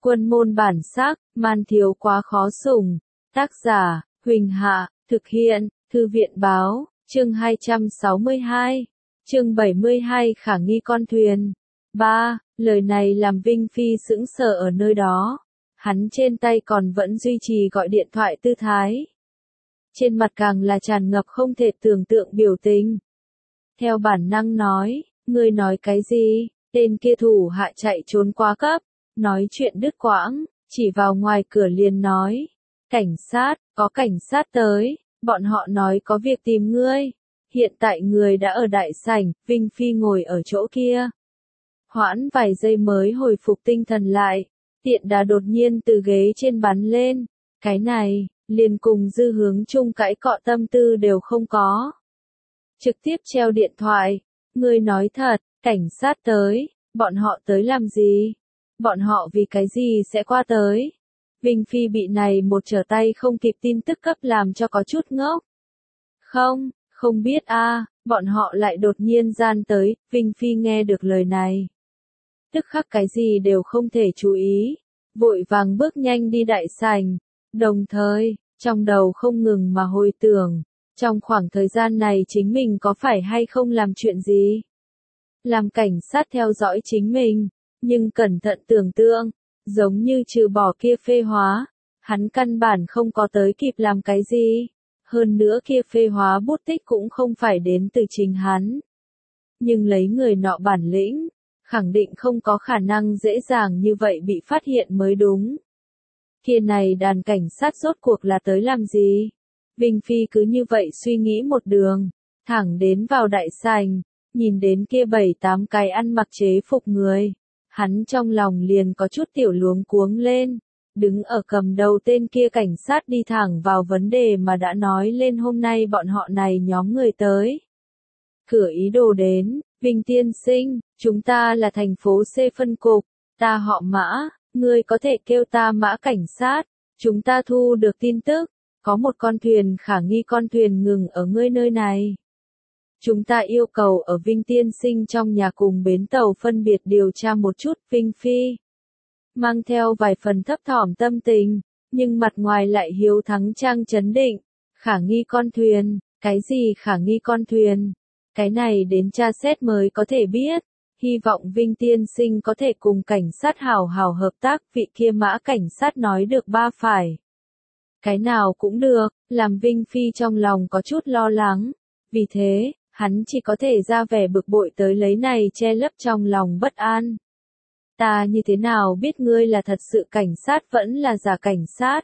Quân môn bản sắc, man thiếu quá khó sủng. Tác giả, Huỳnh Hạ, thực hiện, Thư viện báo, chương 262, chương 72 khả nghi con thuyền. 3. Lời này làm Vinh Phi sững sờ ở nơi đó. Hắn trên tay còn vẫn duy trì gọi điện thoại tư thái. Trên mặt càng là tràn ngập không thể tưởng tượng biểu tình. Theo bản năng nói, ngươi nói cái gì? Tên kia thủ hạ chạy trốn quá cấp, nói chuyện đứt quãng, chỉ vào ngoài cửa liền nói. Cảnh sát, có cảnh sát tới, bọn họ nói có việc tìm ngươi. Hiện tại người đã ở đại sảnh, Vinh Phi ngồi ở chỗ kia. Hoãn vài giây mới hồi phục tinh thần lại, tiện đà đột nhiên từ ghế trên bắn lên. Cái này, liền cùng Dư Hướng Trung cãi cọ tâm tư đều không có. Trực tiếp treo điện thoại, ngươi nói thật, cảnh sát tới, bọn họ tới làm gì? Bọn họ vì cái gì sẽ qua tới? Vinh Phi bị này một trở tay không kịp tin tức cấp làm cho có chút ngốc. Không biết bọn họ lại đột nhiên gian tới, Vinh Phi nghe được lời này. Tức khắc cái gì đều không thể chú ý, vội vàng bước nhanh đi đại sảnh, đồng thời, trong đầu không ngừng mà hồi tưởng, trong khoảng thời gian này chính mình có phải hay không làm chuyện gì? Làm cảnh sát theo dõi chính mình, nhưng cẩn thận tưởng tượng, giống như trừ bỏ kia phê hóa, hắn căn bản không có tới kịp làm cái gì. Hơn nữa kia phê hóa bút tích cũng không phải đến từ chính hắn. Nhưng lấy người nọ bản lĩnh, khẳng định không có khả năng dễ dàng như vậy bị phát hiện mới đúng. Kia này đàn cảnh sát rốt cuộc là tới làm gì? Vinh Phi cứ như vậy suy nghĩ một đường, thẳng đến vào đại sảnh, nhìn đến kia 7-8 cái ăn mặc chế phục người. Hắn trong lòng liền có chút tiểu luống cuống lên. Đứng ở cầm đầu tên kia cảnh sát đi thẳng vào vấn đề mà đã nói lên hôm nay bọn họ này nhóm người tới. Cửa ý đồ đến, Vinh tiên sinh, chúng ta là thành phố C phân cục, ta họ Mã, ngươi có thể kêu ta Mã cảnh sát, chúng ta thu được tin tức, có một con thuyền khả nghi con thuyền ngừng ở ngươi nơi này. Chúng ta yêu cầu ở Vinh tiên sinh trong nhà cùng bến tàu phân biệt điều tra một chút. Vinh Phi mang theo vài phần thấp thỏm tâm tình, nhưng mặt ngoài lại hiếu thắng trang chấn định. Khả nghi con thuyền, cái gì khả nghi con thuyền? Cái này đến tra xét mới có thể biết. Hy vọng Vinh tiên sinh có thể cùng cảnh sát hảo hảo hợp tác. Vị kia Mã cảnh sát nói được ba phải. Cái nào cũng được, làm Vinh Phi trong lòng có chút lo lắng. Vì thế, hắn chỉ có thể ra vẻ bực bội tới lấy này che lấp trong lòng bất an. Ta như thế nào biết ngươi là thật sự cảnh sát vẫn là giả cảnh sát?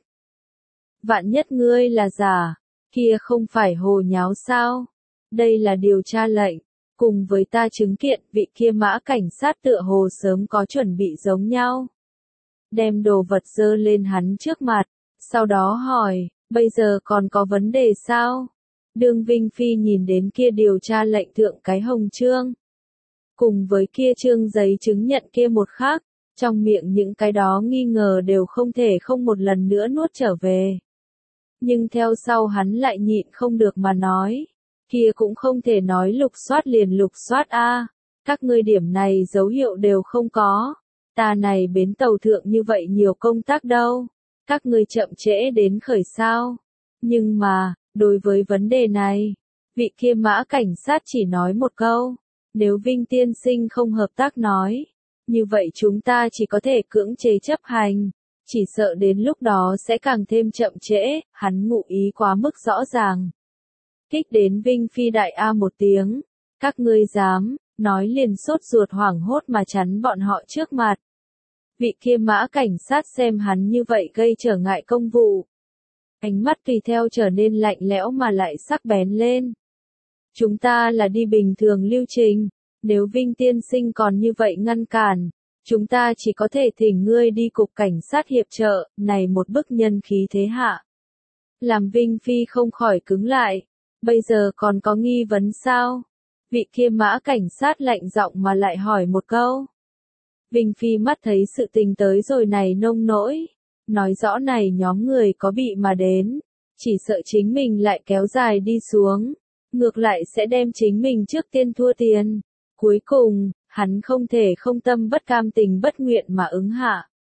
Vạn nhất ngươi là giả, kia không phải hồ nháo sao? Đây là điều tra lệnh, cùng với ta chứng kiện vị kia Mã cảnh sát tựa hồ sớm có chuẩn bị giống nhau. Đem đồ vật dơ lên hắn trước mặt, sau đó hỏi, bây giờ còn có vấn đề sao? Đương Vinh Phi nhìn đến kia điều tra lệnh thượng cái hồng chương. Cùng với kia chương giấy chứng nhận kia một khác, trong miệng những cái đó nghi ngờ đều không thể không một lần nữa nuốt trở về. Nhưng theo sau hắn lại nhịn không được mà nói, kia cũng không thể nói lục soát liền lục soát các ngươi điểm này dấu hiệu đều không có, ta này bến tàu thượng như vậy nhiều công tác đâu, các ngươi chậm trễ đến khởi sao. Nhưng mà, đối với vấn đề này, vị kia Mã cảnh sát chỉ nói một câu. Nếu Vinh tiên sinh không hợp tác nói, như vậy chúng ta chỉ có thể cưỡng chế chấp hành, chỉ sợ đến lúc đó sẽ càng thêm chậm trễ. Hắn ngụ ý quá mức rõ ràng. Kích đến Vinh Phi đại một tiếng, các ngươi dám, nói liền sốt ruột hoảng hốt mà chắn bọn họ trước mặt. Vị kia Mã cảnh sát xem hắn như vậy gây trở ngại công vụ. Ánh mắt tùy theo trở nên lạnh lẽo mà lại sắc bén lên. Chúng ta là đi bình thường lưu trình, nếu Vinh tiên sinh còn như vậy ngăn cản, chúng ta chỉ có thể thỉnh ngươi đi cục cảnh sát hiệp trợ, này một bức nhân khí thế hạ. Làm Vinh Phi không khỏi cứng lại, bây giờ còn có nghi vấn sao? Vị kia Mã cảnh sát lạnh giọng mà lại hỏi một câu. Vinh Phi mắt thấy sự tình tới rồi này nông nỗi, nói rõ này nhóm người có bị mà đến, chỉ sợ chính mình lại kéo dài đi xuống. Ngược lại sẽ đem chính mình trước tiên thua tiền. Cuối cùng, hắn không thể không tâm bất cam tình bất nguyện mà ứng hạ.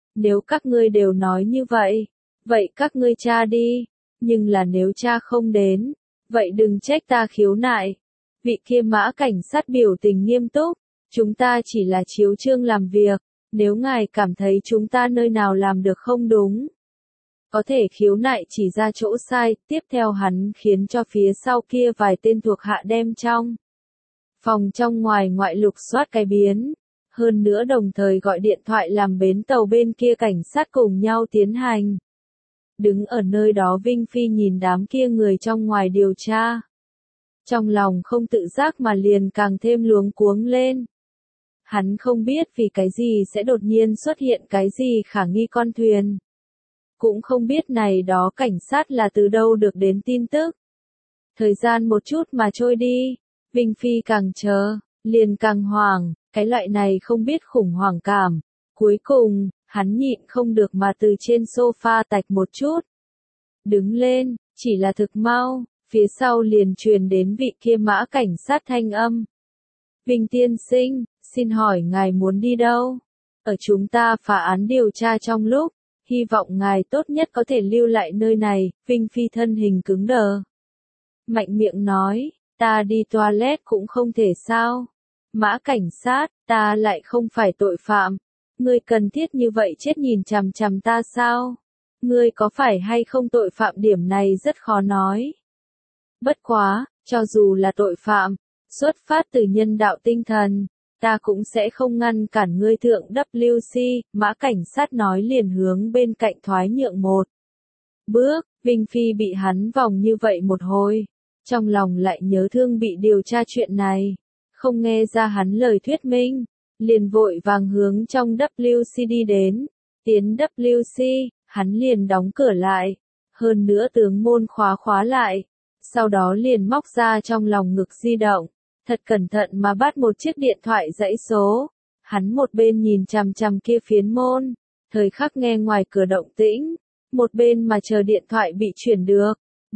Nếu các ngươi đều nói như vậy, vậy các ngươi tra đi, nhưng là nếu tra không đến, vậy đừng trách ta khiếu nại. Vị kia Mã cảnh sát biểu tình nghiêm túc, chúng ta chỉ là chiếu chương làm việc, nếu ngài cảm thấy chúng ta nơi nào làm được không đúng, có thể khiếu nại chỉ ra chỗ sai. Tiếp theo hắn khiến cho phía sau kia vài tên thuộc hạ đem trong phòng trong ngoài ngoại lục soát cái biến, hơn nữa đồng thời gọi điện thoại làm bến tàu bên kia cảnh sát cùng nhau tiến hành. Đứng ở nơi đó Vinh Phi nhìn đám kia người trong ngoài điều tra, trong lòng không tự giác mà liền càng thêm luống cuống lên. Hắn không biết vì cái gì sẽ đột nhiên xuất hiện cái gì khả nghi con thuyền. Cũng không biết này đó cảnh sát là từ đâu được đến tin tức. Thời gian một chút mà trôi đi, Vinh Phi càng chờ, liền càng hoảng, cái loại này không biết khủng hoảng cảm. Cuối cùng, hắn nhịn không được mà từ trên sofa tạch một chút. Đứng lên, chỉ là thực mau, phía sau liền truyền đến vị kia Mã cảnh sát thanh âm. Vinh tiên sinh, xin hỏi ngài muốn đi đâu? Ở chúng ta phá án điều tra trong lúc, hy vọng ngài tốt nhất có thể lưu lại nơi này. Vinh Phi thân hình cứng đờ, mạnh miệng nói, ta đi toilet cũng không thể sao? Mã cảnh sát, ta lại không phải tội phạm, ngươi cần thiết như vậy chết nhìn chằm chằm ta sao? Ngươi có phải hay không tội phạm điểm này rất khó nói. Bất quá, cho dù là tội phạm, xuất phát từ nhân đạo tinh thần, ta cũng sẽ không ngăn cản ngươi thượng WC. Mã cảnh sát nói liền hướng bên cạnh thoái nhượng một bước. Vinh Phi bị hắn vòng như vậy một hồi, trong lòng lại nhớ thương bị điều tra chuyện này, không nghe ra hắn lời thuyết minh, liền vội vàng hướng trong WC đi đến. Tiến WC, hắn liền đóng cửa lại, hơn nữa tướng môn khóa lại, sau đó liền móc ra trong lòng ngực di động, thật cẩn thận mà bắt một chiếc điện thoại dãy số. Hắn một bên nhìn chằm chằm kia phiến môn, thời khắc nghe ngoài cửa động tĩnh, một bên mà chờ điện thoại bị chuyển được.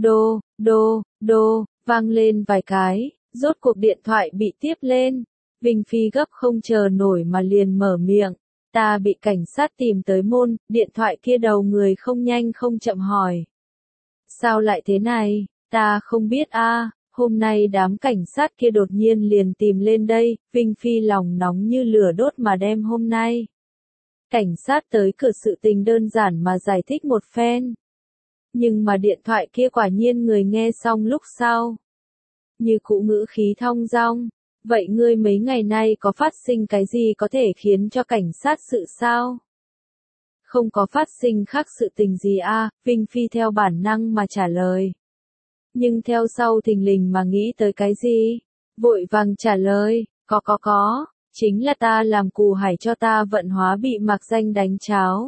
Đô, vang lên vài cái, rốt cuộc điện thoại bị tiếp lên. Vinh Phi gấp không chờ nổi mà liền mở miệng, ta bị cảnh sát tìm tới môn. Điện thoại kia đầu người không nhanh không chậm hỏi, sao lại thế này? Ta không biết a, hôm nay đám cảnh sát kia đột nhiên liền tìm lên đây. Vinh Phi lòng nóng như lửa đốt mà đem hôm nay cảnh sát tới cửa sự tình đơn giản mà giải thích một phen. Nhưng mà điện thoại kia quả nhiên người nghe xong lúc sau, như cũ ngữ khí thong dong, vậy ngươi mấy ngày nay có phát sinh cái gì có thể khiến cho cảnh sát sự sao? Không có phát sinh khác sự tình gì a, Vinh Phi theo bản năng mà trả lời. Nhưng theo sau thình lình mà nghĩ tới cái gì, vội vàng trả lời, có, chính là ta làm cù hải cho ta vận hóa bị Mạc Danh đánh cháo.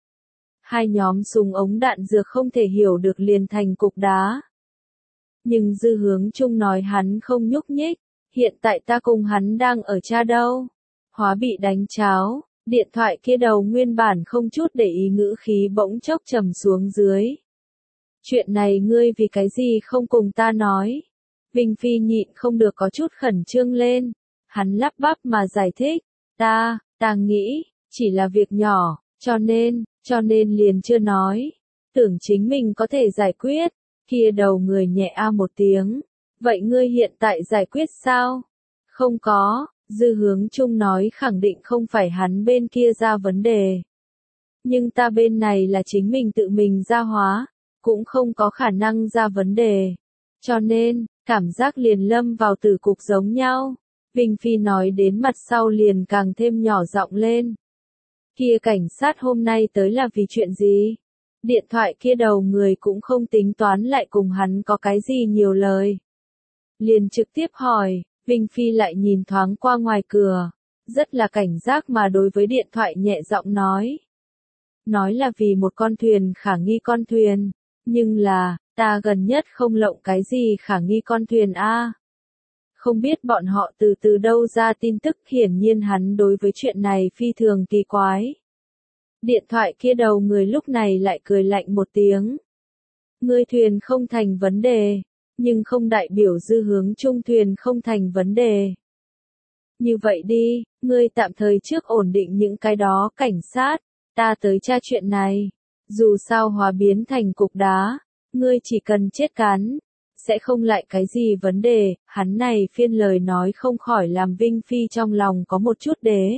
Hai nhóm súng ống đạn dược không thể hiểu được liền thành cục đá. Nhưng Dư Hướng Trung nói hắn không nhúc nhích, hiện tại ta cùng hắn đang ở cha đâu. Hóa bị đánh cháo, điện thoại kia đầu nguyên bản không chút để ý ngữ khí bỗng chốc trầm xuống dưới. Chuyện này ngươi vì cái gì không cùng ta nói? Vinh Phi nhịn không được có chút khẩn trương lên, hắn lắp bắp mà giải thích, ta nghĩ, chỉ là việc nhỏ, cho nên liền chưa nói, tưởng chính mình có thể giải quyết. Kia đầu người nhẹ a một tiếng, vậy ngươi hiện tại giải quyết sao? Không có, Dư Hướng Trung nói khẳng định không phải hắn bên kia ra vấn đề. Nhưng ta bên này là chính mình tự mình ra hóa, cũng không có khả năng ra vấn đề. Cho nên, cảm giác liền lâm vào tử cục giống nhau. Vinh Phi nói đến mặt sau liền càng thêm nhỏ giọng lên. Kia cảnh sát hôm nay tới là vì chuyện gì? Điện thoại kia đầu người cũng không tính toán lại cùng hắn có cái gì nhiều lời. Liền trực tiếp hỏi, Vinh Phi lại nhìn thoáng qua ngoài cửa, rất là cảnh giác mà đối với điện thoại nhẹ giọng nói. Nói là vì một con thuyền khả nghi con thuyền, nhưng là, ta gần nhất không lộng cái gì khả nghi con thuyền a. Không biết bọn họ từ đâu ra tin tức, hiển nhiên hắn đối với chuyện này phi thường kỳ quái. Điện thoại kia đầu người lúc này lại cười lạnh một tiếng. Ngươi thuyền không thành vấn đề, nhưng không đại biểu Dư Hướng Trung thuyền không thành vấn đề. Như vậy đi, ngươi tạm thời trước ổn định những cái đó cảnh sát, ta tới tra chuyện này. Dù sao hóa biến thành cục đá, ngươi chỉ cần chết cắn, sẽ không lại cái gì vấn đề. Hắn này phiên lời nói không khỏi làm Vinh Phi trong lòng có một chút đế.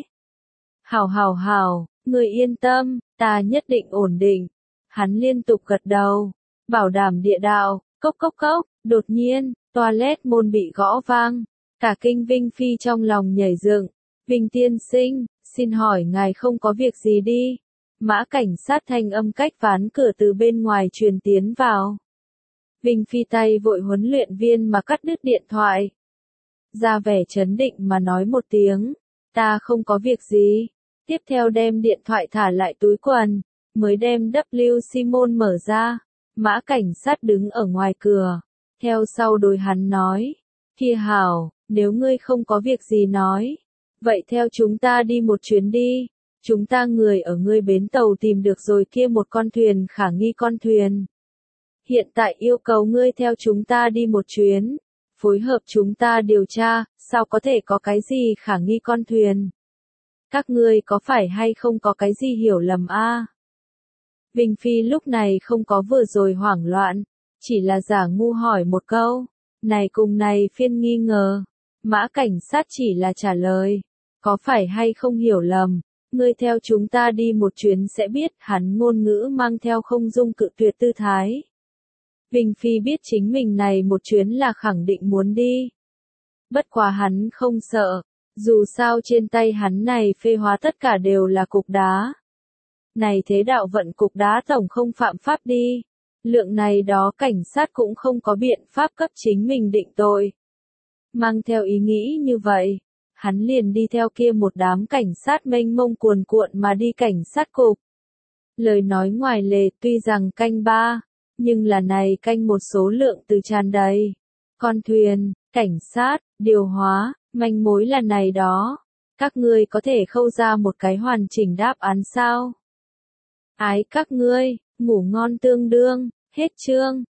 Hảo, ngươi yên tâm, ta nhất định ổn định. Hắn liên tục gật đầu, bảo đảm địa đạo. Cốc cốc cốc, đột nhiên, toilet môn bị gõ vang, cả kinh Vinh Phi trong lòng nhảy dựng. Vinh tiên sinh, xin hỏi ngài không có việc gì đi. Mã cảnh sát thanh âm cách ván cửa từ bên ngoài truyền tiến vào. Vinh Phi tay vội huấn luyện viên mà cắt đứt điện thoại. Ra vẻ trấn định mà nói một tiếng, ta không có việc gì. Tiếp theo đem điện thoại thả lại túi quần, mới đem W Simon mở ra. Mã cảnh sát đứng ở ngoài cửa, theo sau đối hắn nói, kia hảo, nếu ngươi không có việc gì nói, vậy theo chúng ta đi một chuyến đi. Chúng ta người ở ngươi bến tàu tìm được rồi kia một con thuyền khả nghi con thuyền. Hiện tại yêu cầu ngươi theo chúng ta đi một chuyến, phối hợp chúng ta điều tra, sao có thể có cái gì khả nghi con thuyền. Các ngươi có phải hay không có cái gì hiểu lầm a? Vinh Phi lúc này không có vừa rồi hoảng loạn, chỉ là giả ngu hỏi một câu, này cùng này phiên nghi ngờ. Mã cảnh sát chỉ là trả lời, có phải hay không hiểu lầm, ngươi theo chúng ta đi một chuyến sẽ biết. Hắn ngôn ngữ mang theo không dung cự tuyệt tư thái. Vinh Phi biết chính mình này một chuyến là khẳng định muốn đi. Bất quá hắn không sợ, dù sao trên tay hắn này phê hóa tất cả đều là cục đá. Này thế đạo vận cục đá tổng không phạm pháp đi. Lượng này đó cảnh sát cũng không có biện pháp cấp chính mình định tội. Mang theo ý nghĩ như vậy, hắn liền đi theo kia một đám cảnh sát mênh mông cuồn cuộn mà đi cảnh sát cục. Lời nói ngoài lề tuy rằng canh ba, nhưng là này canh một số lượng từ tràn đầy. Con thuyền, cảnh sát, điều hóa, manh mối là này đó. Các ngươi có thể khâu ra một cái hoàn chỉnh đáp án sao? Ái các ngươi, ngủ ngon tương đương, hết chương.